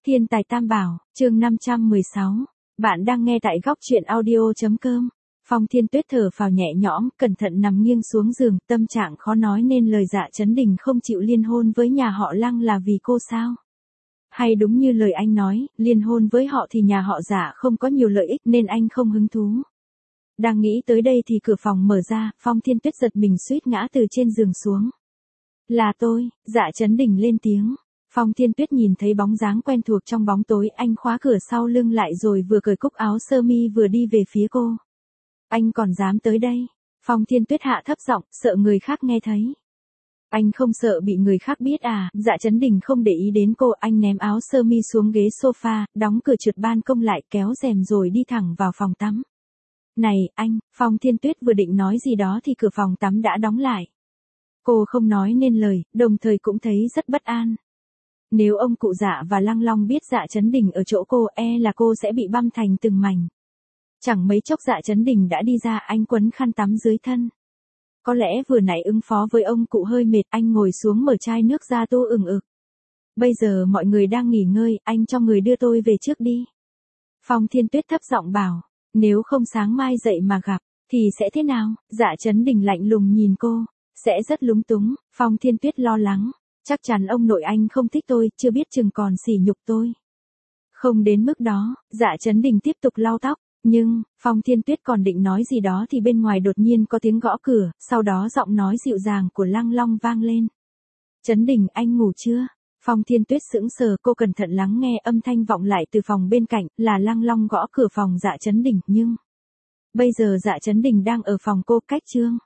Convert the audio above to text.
Thiên tài tam bảo, chương 516. Bạn đang nghe tại góc truyện audio.com. Phong Thiên Tuyết thở phào nhẹ nhõm, cẩn thận nằm nghiêng xuống giường, tâm trạng khó nói nên lời. Dạ Chấn Đình không chịu liên hôn với nhà họ Lăng là vì cô sao? Hay đúng như lời anh nói, liên hôn với họ thì nhà họ Dạ không có nhiều lợi ích nên anh không hứng thú. Đang nghĩ tới đây thì cửa phòng mở ra, Phong Thiên Tuyết giật mình suýt ngã từ trên giường xuống. Là tôi, Dạ Chấn Đình lên tiếng. Phong Thiên Tuyết nhìn thấy bóng dáng quen thuộc trong bóng tối, anh khóa cửa sau lưng lại rồi vừa cởi cúc áo sơ mi vừa đi về phía cô. Anh còn dám tới đây? Phong Thiên Tuyết hạ thấp giọng, sợ người khác nghe thấy. Anh không sợ bị người khác biết à? Dạ Chấn Đình không để ý đến cô, anh ném áo sơ mi xuống ghế sofa, đóng cửa trượt ban công lại, kéo rèm rồi đi thẳng vào phòng tắm. Này, anh, Phong Thiên Tuyết vừa định nói gì đó thì cửa phòng tắm đã đóng lại. Cô không nói nên lời, đồng thời cũng thấy rất bất an. Nếu ông cụ Dạ và Lăng Long biết Dạ Chấn Đình ở chỗ cô, là cô sẽ bị băm thành từng mảnh. Chẳng mấy chốc Dạ Chấn Đình đã đi ra, anh quấn khăn tắm dưới thân. Có lẽ vừa nãy ứng phó với ông cụ hơi mệt, anh ngồi xuống mở chai nước ra tô ừng ực. Bây giờ mọi người đang nghỉ ngơi, anh cho người đưa tôi về trước đi. Phong Thiên Tuyết thấp giọng bảo, nếu không sáng mai dậy mà gặp, thì sẽ thế nào? Dạ Chấn Đình lạnh lùng nhìn cô, sẽ rất lúng túng. Phong Thiên Tuyết lo lắng. Chắc chắn ông nội anh không thích tôi, chưa biết chừng còn sỉ nhục tôi. Không đến mức đó, Dạ Chấn Đình tiếp tục lau tóc. Nhưng, Phong Thiên Tuyết còn định nói gì đó thì bên ngoài đột nhiên có tiếng gõ cửa, sau đó giọng nói dịu dàng của Lăng Long vang lên. Chấn Đình, anh ngủ chưa? Phong Thiên Tuyết sững sờ, cô cẩn thận lắng nghe, âm thanh vọng lại từ phòng bên cạnh, là Lăng Long gõ cửa phòng Dạ Chấn Đình, nhưng bây giờ Dạ Chấn Đình đang ở phòng cô, cách Trương